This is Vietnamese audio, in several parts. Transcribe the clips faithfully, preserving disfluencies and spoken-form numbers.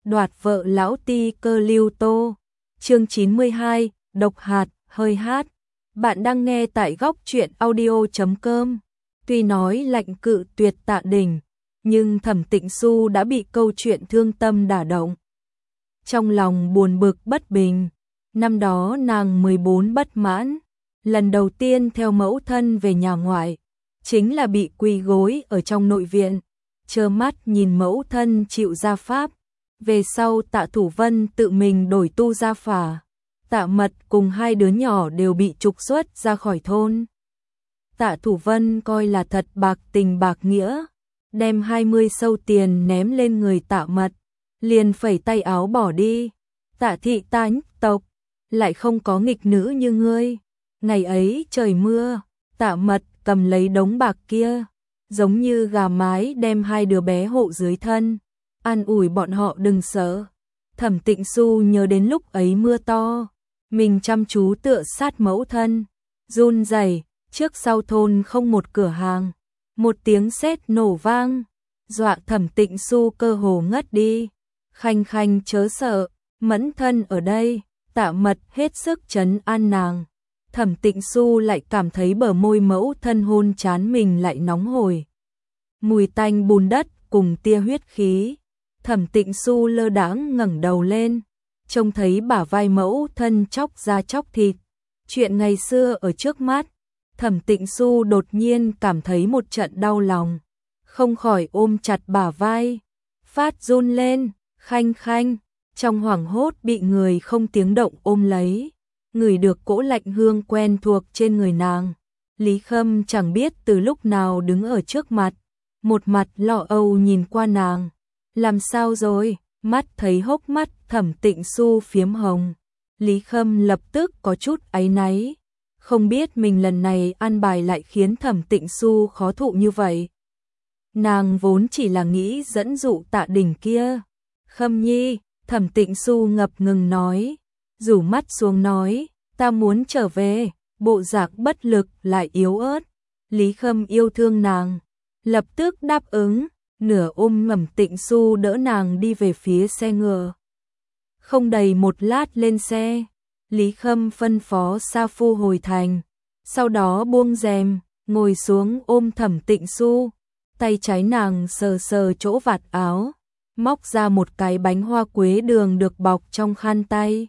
đoạt vợ lão ti cơ Lưu Tô. Chương chín mươi hai, độc hạt, hơi hát. Bạn đang nghe tại góc truyện audio chấm com. Tuy nói lạnh cự tuyệt Tạ Đình, nhưng Thẩm Tịnh Xu đã bị câu chuyện thương tâm đả động. Trong lòng buồn bực bất bình, năm đó nàng mười bốn bất mãn, lần đầu tiên theo mẫu thân về nhà ngoại, chính là bị quỳ gối ở trong nội viện, trơ mắt nhìn mẫu thân chịu gia pháp. Về sau Tạ Thủ Vân tự mình đổi tu gia phả, Tạ Mật cùng hai đứa nhỏ đều bị trục xuất ra khỏi thôn. Tạ Thủ Vân coi là thật bạc tình bạc nghĩa, đem hai mươi sâu tiền ném lên người Tạ Mật, liền phẩy tay áo bỏ đi. Tạ thị ta nhất tộc, lại không có nghịch nữ như ngươi. Ngày ấy trời mưa, Tạ Mật cầm lấy đống bạc kia, giống như gà mái đem hai đứa bé hộ dưới thân, an ủi bọn họ đừng sợ. Thẩm Tịnh Xu nhớ đến lúc ấy mưa to, mình chăm chú tựa sát mẫu thân, run rẩy, trước sau thôn không một cửa hàng, một tiếng sét nổ vang, dọa Thẩm Tịnh Xu cơ hồ ngất đi. Khanh khanh chớ sợ, mẫn thân ở đây. Tạ Mật hết sức trấn an nàng. Thẩm Tịnh Xu lại cảm thấy bờ môi mẫu thân hôn chán mình lại nóng hổi. Mùi tanh bùn đất cùng tia huyết khí. Thẩm Tịnh Xu lơ đãng ngẩng đầu lên, trông thấy bả vai mẫu thân chóc da chóc thịt. Chuyện ngày xưa ở trước mắt, Thẩm Tịnh Xu đột nhiên cảm thấy một trận đau lòng, không khỏi ôm chặt bả vai, phát run lên. Khanh khanh, trong hoảng hốt bị người không tiếng động ôm lấy, ngửi được cỗ lạnh hương quen thuộc trên người nàng. Lý Khâm chẳng biết từ lúc nào đứng ở trước mặt, một mặt lo âu nhìn qua nàng. Làm sao rồi? Mắt thấy hốc mắt Thẩm Tịnh Xu phiếm hồng. Lý Khâm lập tức có chút áy náy, không biết mình lần này an bài lại khiến Thẩm Tịnh Xu khó thụ như vậy. Nàng vốn chỉ là nghĩ dẫn dụ Tạ Đình kia. Khâm nhi, Thẩm Tịnh Xu ngập ngừng nói, rủ mắt xuống nói, ta muốn trở về. Bộ dạng bất lực lại yếu ớt. Lý Khâm yêu thương nàng, lập tức đáp ứng, nửa ôm Thẩm Tịnh Xu đỡ nàng đi về phía xe ngựa. Không đầy một lát lên xe, Lý Khâm phân phó sa phu hồi thành, sau đó buông rèm, ngồi xuống ôm Thẩm Tịnh Xu, tay trái nàng sờ sờ chỗ vạt áo, móc ra một cái bánh hoa quế đường được bọc trong khăn tay,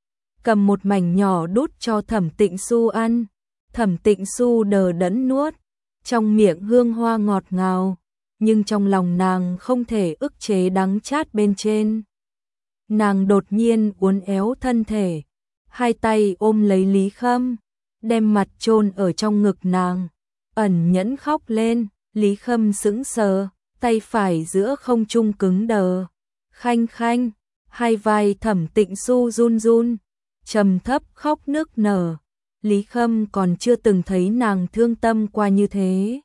cầm một mảnh nhỏ đút cho Thẩm Tịnh Xu ăn. Thẩm Tịnh Xu đờ đẫn nuốt, trong miệng hương hoa ngọt ngào, nhưng trong lòng nàng không thể ức chế đắng chát bên trên. Nàng đột nhiên uốn éo thân thể, hai tay ôm lấy Lý Khâm, đem mặt chôn ở trong ngực nàng, ẩn nhẫn khóc lên. Lý Khâm sững sờ, tay phải giữa không trung cứng đờ. Khanh khanh, hai vai Thẩm Tịnh Xu run run, trầm thấp khóc nức nở. Lý Khâm còn chưa từng thấy nàng thương tâm qua như thế.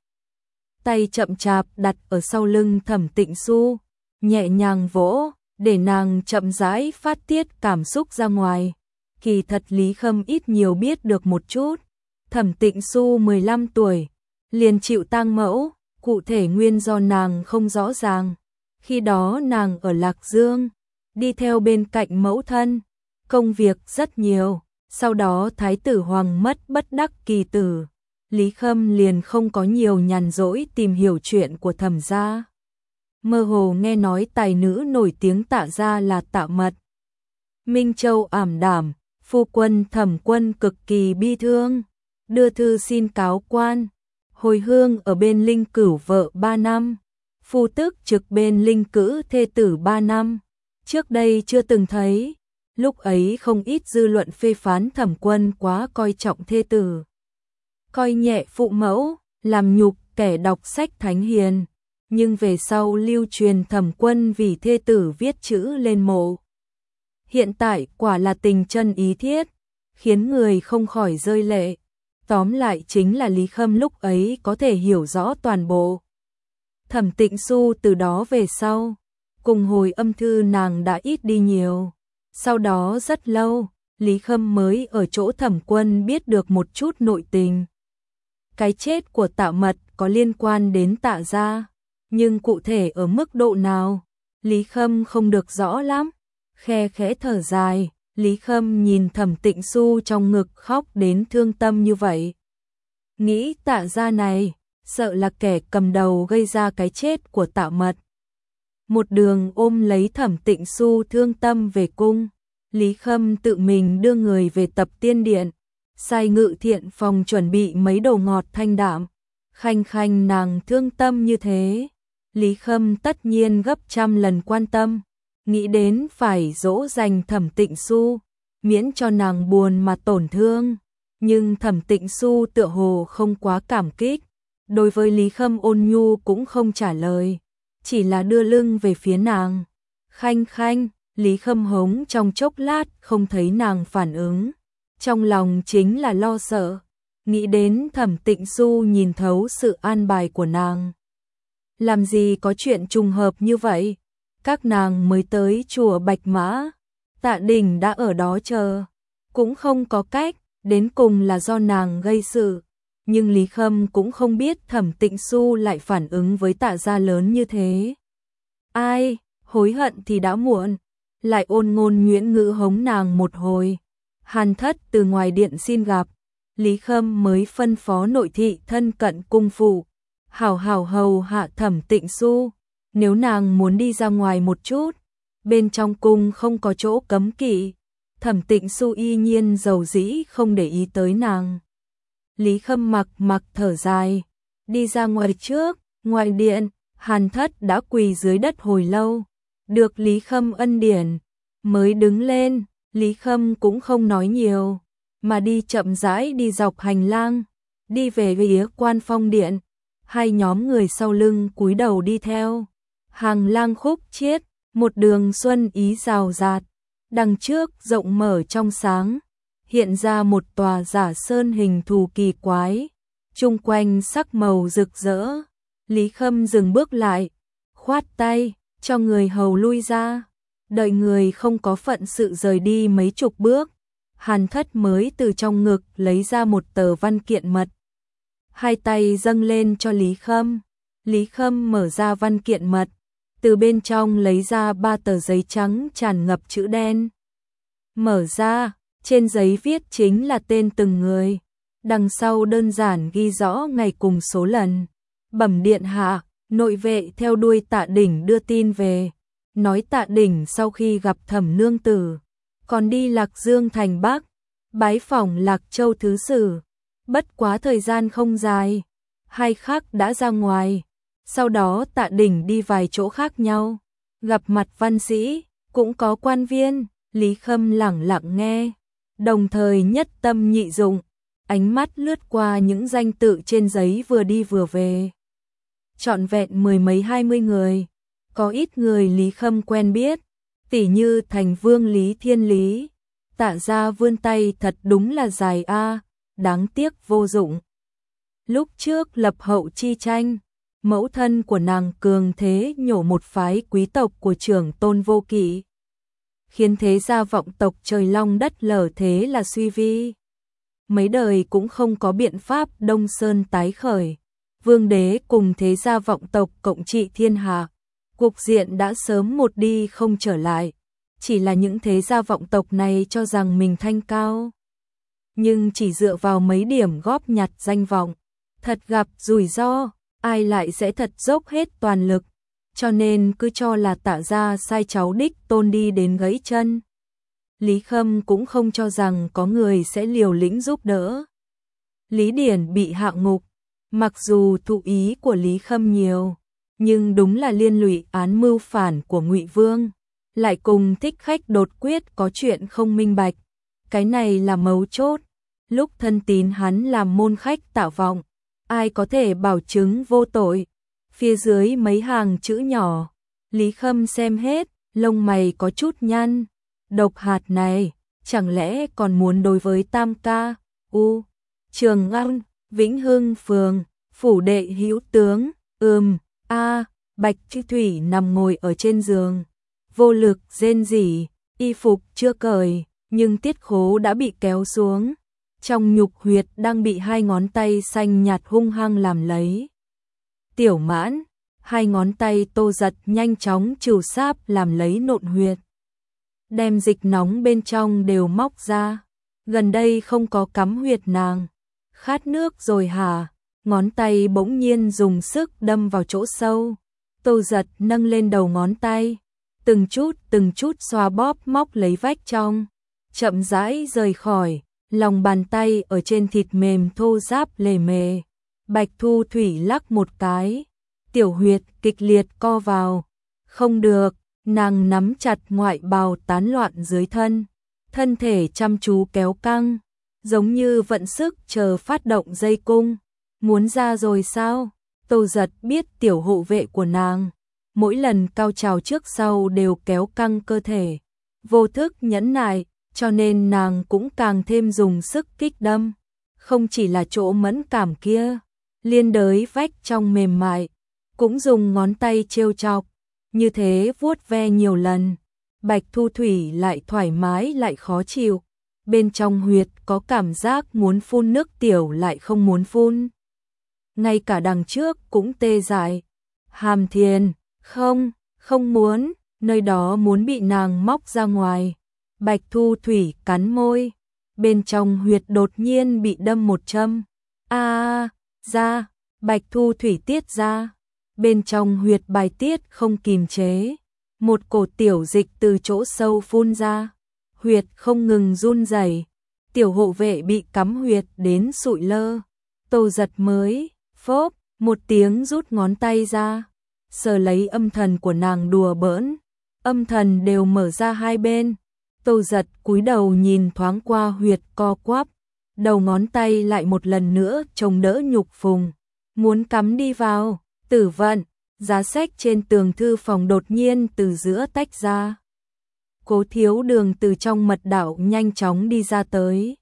Tay chậm chạp đặt ở sau lưng Thẩm Tịnh Xu, nhẹ nhàng vỗ, để nàng chậm rãi phát tiết cảm xúc ra ngoài. Kỳ thật Lý Khâm ít nhiều biết được một chút. Thẩm Tịnh Xu mười lăm tuổi, liền chịu tang mẫu, cụ thể nguyên do nàng không rõ ràng. Khi đó nàng ở Lạc Dương, đi theo bên cạnh mẫu thân, công việc rất nhiều. Sau đó Thái tử Hoàng mất bất đắc kỳ tử, Lý Khâm liền không có nhiều nhàn rỗi tìm hiểu chuyện của Thẩm gia. Mơ hồ nghe nói tài nữ nổi tiếng Tạ gia là Tạ Mật. Minh Châu ảm đảm, phu quân Thẩm Quân cực kỳ bi thương, đưa thư xin cáo quan, hồi hương ở bên Linh Cửu vợ ba năm, phu tức trực bên Linh Cữ thê tử ba năm. Trước đây chưa từng thấy. Lúc ấy không ít dư luận phê phán Thẩm Quân quá coi trọng thê tử, coi nhẹ phụ mẫu, làm nhục kẻ đọc sách thánh hiền. Nhưng về sau lưu truyền Thẩm Quân vì thê tử viết chữ lên mộ. Hiện tại quả là tình chân ý thiết, khiến người không khỏi rơi lệ. Tóm lại chính là Lý Khâm lúc ấy có thể hiểu rõ toàn bộ. Thẩm Tịnh Xu từ đó về sau, cùng hồi âm thư nàng đã ít đi nhiều. Sau đó rất lâu, Lý Khâm mới ở chỗ Thẩm Quân biết được một chút nội tình. Cái chết của Tạ Mật có liên quan đến Tạ gia, nhưng cụ thể ở mức độ nào, Lý Khâm không được rõ lắm, khe khẽ thở dài. Lý Khâm nhìn Thẩm Tịnh Xu trong ngực khóc đến thương tâm như vậy. Nghĩ Tạ gia này, sợ là kẻ cầm đầu gây ra cái chết của Tạ Mật. Một đường ôm lấy Thẩm Tịnh Xu thương tâm về cung, Lý Khâm tự mình đưa người về Tập Tiên Điện, sai Ngự Thiện phòng chuẩn bị mấy đồ ngọt thanh đạm. Khanh khanh nàng thương tâm như thế, Lý Khâm tất nhiên gấp trăm lần quan tâm, nghĩ đến phải dỗ dành Thẩm Tịnh Xu, miễn cho nàng buồn mà tổn thương. Nhưng Thẩm Tịnh Xu tựa hồ không quá cảm kích, đối với Lý Khâm ôn nhu cũng không trả lời, chỉ là đưa lưng về phía nàng. Khanh khanh, Lý Khâm hống trong chốc lát không thấy nàng phản ứng, trong lòng chính là lo sợ, nghĩ đến Thẩm Tịnh Xu nhìn thấu sự an bài của nàng. Làm gì có chuyện trùng hợp như vậy, các nàng mới tới chùa Bạch Mã, Tạ Đình đã ở đó chờ, cũng không có cách, đến cùng là do nàng gây sự. Nhưng Lý Khâm cũng không biết Thẩm Tịnh Xu lại phản ứng với Tạ gia lớn như thế. Ai, hối hận thì đã muộn, lại ôn ngôn nguyễn ngữ hống nàng một hồi. Hàn Thất từ ngoài điện xin gặp, Lý Khâm mới phân phó nội thị thân cận cung phụ, hảo hảo hầu hạ Thẩm Tịnh Xu, nếu nàng muốn đi ra ngoài một chút, bên trong cung không có chỗ cấm kỵ. Thẩm Tịnh Xu y nhiên dầu dĩ không để ý tới nàng. Lý Khâm mặc mặc thở dài, đi ra ngoài trước, ngoài điện, Hàn Thất đã quỳ dưới đất hồi lâu, được Lý Khâm ân điển, mới đứng lên. Lý Khâm cũng không nói nhiều, mà đi chậm rãi đi dọc hành lang, đi về phía Quan Phong Điện, hai nhóm người sau lưng cúi đầu đi theo. Hàng lang khúc chiết, một đường xuân ý rào rạt, đằng trước rộng mở trong sáng, hiện ra một tòa giả sơn hình thù kỳ quái, chung quanh sắc màu rực rỡ. Lý Khâm dừng bước lại, khoát tay, cho người hầu lui ra, đợi người không có phận sự rời đi mấy chục bước. Hàn Thất mới từ trong ngực lấy ra một tờ văn kiện mật, hai tay dâng lên cho Lý Khâm. Lý Khâm mở ra văn kiện mật, từ bên trong lấy ra ba tờ giấy trắng tràn ngập chữ đen. Mở ra, trên giấy viết chính là tên từng người, đằng sau đơn giản ghi rõ ngày cùng số lần. Bẩm điện hạ, nội vệ theo đuôi Tạ Đỉnh đưa tin về, nói Tạ Đỉnh sau khi gặp Thẩm nương tử, còn đi Lạc Dương thành Bắc, bái phỏng Lạc Châu thứ sử. Bất quá thời gian không dài, hai khắc đã ra ngoài. Sau đó Tạ Đỉnh đi vài chỗ khác nhau, gặp mặt văn sĩ, cũng có quan viên. Lý Khâm lẳng lặng nghe, đồng thời nhất tâm nhị dụng, ánh mắt lướt qua những danh tự trên giấy vừa đi vừa về. Trọn vẹn mười mấy hai mươi người, có ít người Lý Khâm quen biết, tỉ như Thành Vương Lý Thiên Lý. Tạ gia vươn tay thật đúng là dài a, đáng tiếc vô dụng. Lúc trước lập hậu chi tranh, mẫu thân của nàng cường thế nhổ một phái quý tộc của trưởng Tôn Vô Kỵ, khiến thế gia vọng tộc trời long đất lở thế là suy vi. Mấy đời cũng không có biện pháp Đông Sơn tái khởi, vương đế cùng thế gia vọng tộc cộng trị thiên hạ, cục diện đã sớm một đi không trở lại. Chỉ là những thế gia vọng tộc này cho rằng mình thanh cao, nhưng chỉ dựa vào mấy điểm góp nhặt danh vọng, thật gặp rủi ro, ai lại sẽ thật dốc hết toàn lực, cho nên cứ cho là Tạ gia sai cháu đích tôn đi đến gãy chân. Lý Khâm cũng không cho rằng có người sẽ liều lĩnh giúp đỡ. Lý Điển bị hạ ngục, mặc dù thụ ý của Lý Khâm nhiều, nhưng đúng là liên lụy án mưu phản của Ngụy Vương, lại cùng Thích Khách đột quyết có chuyện không minh bạch, cái này là mấu chốt. Lúc thân tín hắn làm môn khách Tạ Vọng, ai có thể bảo chứng vô tội? Phía dưới mấy hàng chữ nhỏ, Lý Khâm xem hết, lông mày có chút nhăn. Độc hạt này, chẳng lẽ còn muốn đối với Tam Ca, U, Trường An, Vĩnh Hưng Phường, phủ đệ hữu tướng, ừm, a, Bạch Chi Thủy nằm ngồi ở trên giường, vô lực rên rỉ, y phục chưa cởi, nhưng tiết khố đã bị kéo xuống, trong nhục huyệt đang bị hai ngón tay xanh nhạt hung hăng làm lấy. Tiểu Mãn, Hai ngón tay Tô Giật nhanh chóng trừ sáp làm lấy nộn huyệt. Đem dịch nóng bên trong đều móc ra. Gần đây không có cắm huyệt nàng. Khát nước rồi hả? Ngón tay bỗng nhiên dùng sức đâm vào chỗ sâu. Tô Giật nâng lên đầu ngón tay. Từng chút từng chút xoa bóp móc lấy vách trong. Chậm rãi rời khỏi. Lòng bàn tay ở trên thịt mềm thô ráp lề mề. Bạch Thu Thủy lắc một cái. Tiểu huyệt kịch liệt co vào. Không được, nàng nắm chặt ngoại bào tán loạn dưới thân. Thân thể chăm chú kéo căng. Giống như vận sức chờ phát động dây cung. Muốn ra rồi sao? Tô Giật biết tiểu hộ vệ của nàng. Mỗi lần cao trào trước sau đều kéo căng cơ thể. Vô thức nhẫn nại, cho nên nàng cũng càng thêm dùng sức kích đâm. Không chỉ là chỗ mẫn cảm kia, liên đới vách trong mềm mại, cũng dùng ngón tay trêu chọc. Như thế vuốt ve nhiều lần, Bạch Thu Thủy lại thoải mái lại khó chịu. Bên trong huyệt có cảm giác muốn phun nước tiểu lại không muốn phun. Ngay cả đằng trước cũng tê dại. Hàm Thiền, không, không muốn, nơi đó muốn bị nàng móc ra ngoài. Bạch Thu Thủy cắn môi, bên trong huyệt đột nhiên bị đâm một châm. A, ra, Bạch Thu Thủy tiết ra. Bên trong huyệt bài tiết không kìm chế, một cổ tiểu dịch từ chỗ sâu phun ra. Huyệt không ngừng run rẩy. Tiểu hộ vệ bị cắm huyệt đến sụi lơ. Tô Giật mới phốp một tiếng rút ngón tay ra, sờ lấy âm thần của nàng đùa bỡn. Âm thần đều mở ra hai bên. Tô Giật cúi đầu nhìn thoáng qua huyệt co quắp, đầu ngón tay lại một lần nữa chống đỡ nhục phùng, muốn cắm đi vào. Tử vận, giá sách trên tường thư phòng đột nhiên từ giữa tách ra. Cố Thiếu Đường từ trong mật đạo nhanh chóng đi ra tới.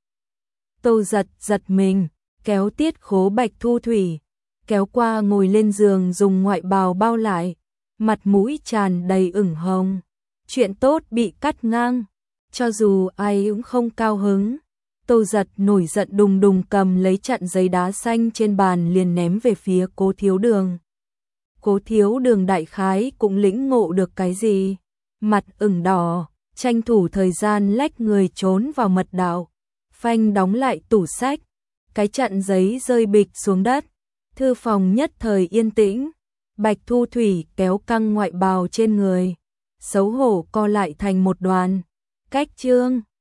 Tô Giật giật mình, kéo tiết khố Bạch Thu Thủy, kéo qua ngồi lên giường dùng ngoại bào bao lại, mặt mũi tràn đầy ửng hồng. Chuyện tốt bị cắt ngang, cho dù ai cũng không cao hứng. Tô Giật nổi giận đùng đùng cầm lấy chặn giấy đá xanh trên bàn liền ném về phía Cố Thiếu Đường. Cố Thiếu Đường đại khái cũng lĩnh ngộ được cái gì, mặt ửng đỏ, tranh thủ thời gian lách người trốn vào mật đạo, phanh đóng lại tủ sách, cái chặn giấy rơi bịch xuống đất, thư phòng nhất thời yên tĩnh. Bạch Thu Thủy kéo căng ngoại bào trên người, xấu hổ co lại thành một đoàn. Cách chương